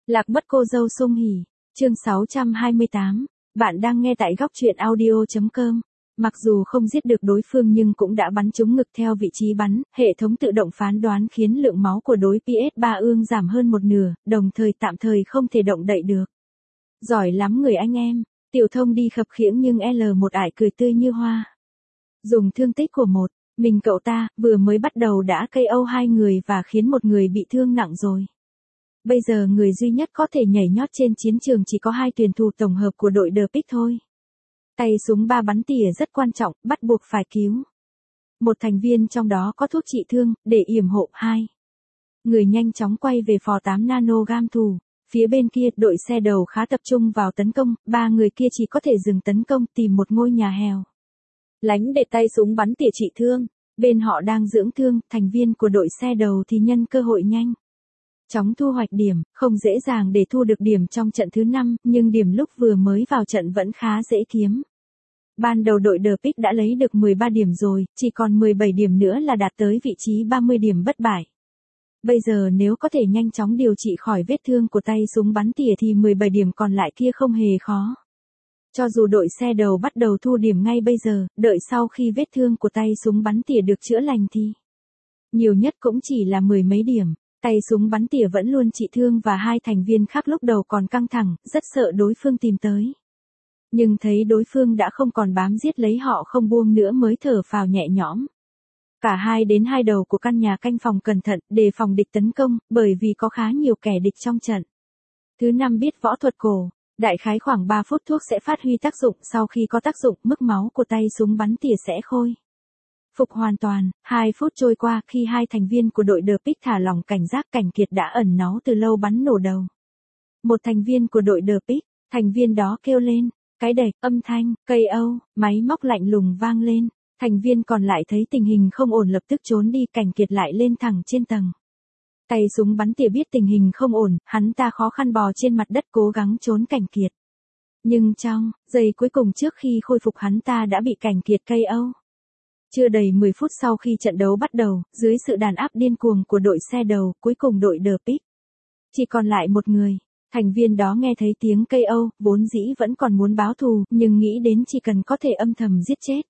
Lạc mất cô dâu Sung Hỉ, chương 628, bạn đang nghe tại góc truyện audio.com. Mặc dù không giết được đối phương nhưng cũng đã bắn trúng ngực theo vị trí bắn, hệ thống tự động phán đoán khiến lượng máu của đối PS3 ương giảm hơn một nửa, đồng thời tạm thời không thể động đậy được. Giỏi lắm người anh em, Tiểu Thông đi khập khiễng nhưng L1 ải cười tươi như hoa. Dùng thương tích của mình cậu ta, vừa mới bắt đầu đã KO hai người và khiến một người bị thương nặng rồi. Bây giờ người duy nhất có thể nhảy nhót trên chiến trường chỉ có hai tuyển thủ tổng hợp của đội The Pick thôi. Tay súng 3 bắn tỉa rất quan trọng, bắt buộc phải cứu. Một thành viên trong đó có thuốc trị thương, để yểm hộ. 2 người nhanh chóng quay về phò 8 nano gam thủ. Phía bên kia, đội xe đầu khá tập trung vào tấn công, 3 người kia chỉ có thể dừng tấn công tìm một ngôi nhà heo. Lánh để tay súng bắn tỉa trị thương. Bên họ đang dưỡng thương, thành viên của đội xe đầu thì nhân cơ hội nhanh chóng thu hoạch điểm, không dễ dàng để thu được điểm trong trận thứ 5, nhưng điểm lúc vừa mới vào trận vẫn khá dễ kiếm. Ban đầu đội The Pick đã lấy được 13 điểm rồi, chỉ còn 17 điểm nữa là đạt tới vị trí 30 điểm bất bại. Bây giờ nếu có thể nhanh chóng điều trị khỏi vết thương của tay súng bắn tỉa thì 17 điểm còn lại kia không hề khó. Cho dù đội xe đầu bắt đầu thu điểm ngay bây giờ, đợi sau khi vết thương của tay súng bắn tỉa được chữa lành thì nhiều nhất cũng chỉ là 10 mấy điểm. Tay súng bắn tỉa vẫn luôn trị thương và hai thành viên khác lúc đầu còn căng thẳng, rất sợ đối phương tìm tới. Nhưng thấy đối phương đã không còn bám giết lấy họ không buông nữa mới thở phào nhẹ nhõm. Cả hai đến hai đầu của căn nhà canh phòng cẩn thận, đề phòng địch tấn công, bởi vì có khá nhiều kẻ địch trong trận. Thứ 5 biết võ thuật cổ. Đại khái khoảng 3 phút thuốc sẽ phát huy tác dụng, sau khi có tác dụng, mức máu của tay súng bắn tỉa sẽ khôi phục hoàn toàn. 2 phút trôi qua, khi hai thành viên của đội The Pick thả lỏng cảnh giác, Cảnh Kiệt đã ẩn náu từ lâu bắn nổ đầu một thành viên của đội The Pick. Thành viên đó kêu lên, cái đệch, âm thanh, KO, máy móc lạnh lùng vang lên. Thành viên còn lại thấy tình hình không ổn lập tức trốn đi, Cảnh Kiệt lại lên thẳng trên tầng. Tay súng bắn tỉa biết tình hình không ổn, hắn ta khó khăn bò trên mặt đất cố gắng trốn Cảnh Kiệt. Nhưng trong giây cuối cùng trước khi khôi phục hắn ta đã bị Cảnh Kiệt KO. Chưa đầy 10 phút sau khi trận đấu bắt đầu, dưới sự đàn áp điên cuồng của đội xe đầu, cuối cùng đội The Pick chỉ còn lại một người. Thành viên đó nghe thấy tiếng KO, vốn dĩ vẫn còn muốn báo thù, nhưng nghĩ đến chỉ cần có thể âm thầm giết chết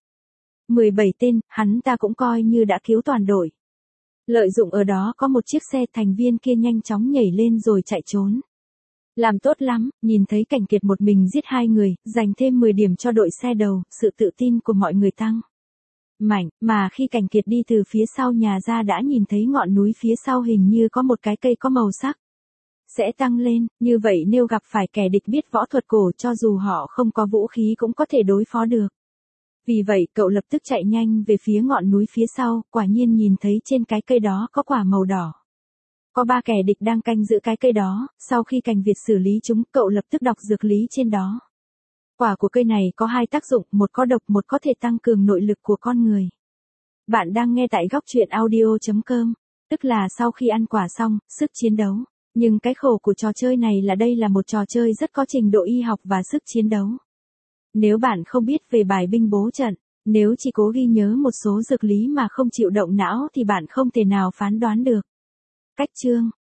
17 tên, hắn ta cũng coi như đã cứu toàn đội. Lợi dụng ở đó có một chiếc xe, thành viên kia nhanh chóng nhảy lên rồi chạy trốn. Làm tốt lắm, nhìn thấy Cảnh Kiệt một mình giết hai người, dành thêm 10 điểm cho đội xe đầu, sự tự tin của mọi người tăng mạnh, mà khi Cảnh Kiệt đi từ phía sau nhà ra đã nhìn thấy ngọn núi phía sau hình như có một cái cây có màu sắc sẽ tăng lên, như vậy nếu gặp phải kẻ địch biết võ thuật cổ cho dù họ không có vũ khí cũng có thể đối phó được. Vì vậy cậu lập tức chạy nhanh về phía ngọn núi phía sau, quả nhiên nhìn thấy trên cái cây đó có quả màu đỏ. Có 3 kẻ địch đang canh giữ cái cây đó, sau khi Cảnh Việt xử lý chúng, cậu lập tức đọc dược lý trên đó. Quả của cây này có 2 tác dụng, một có độc, một có thể tăng cường nội lực của con người. Bạn đang nghe tại góc truyện audio.com, tức là sau khi ăn quả xong, sức chiến đấu. Nhưng cái khổ của trò chơi này là đây là một trò chơi rất có trình độ y học và sức chiến đấu. Nếu bạn không biết về bài binh bố trận, nếu chỉ cố ghi nhớ một số dược lý mà không chịu động não thì bạn không thể nào phán đoán được cách chương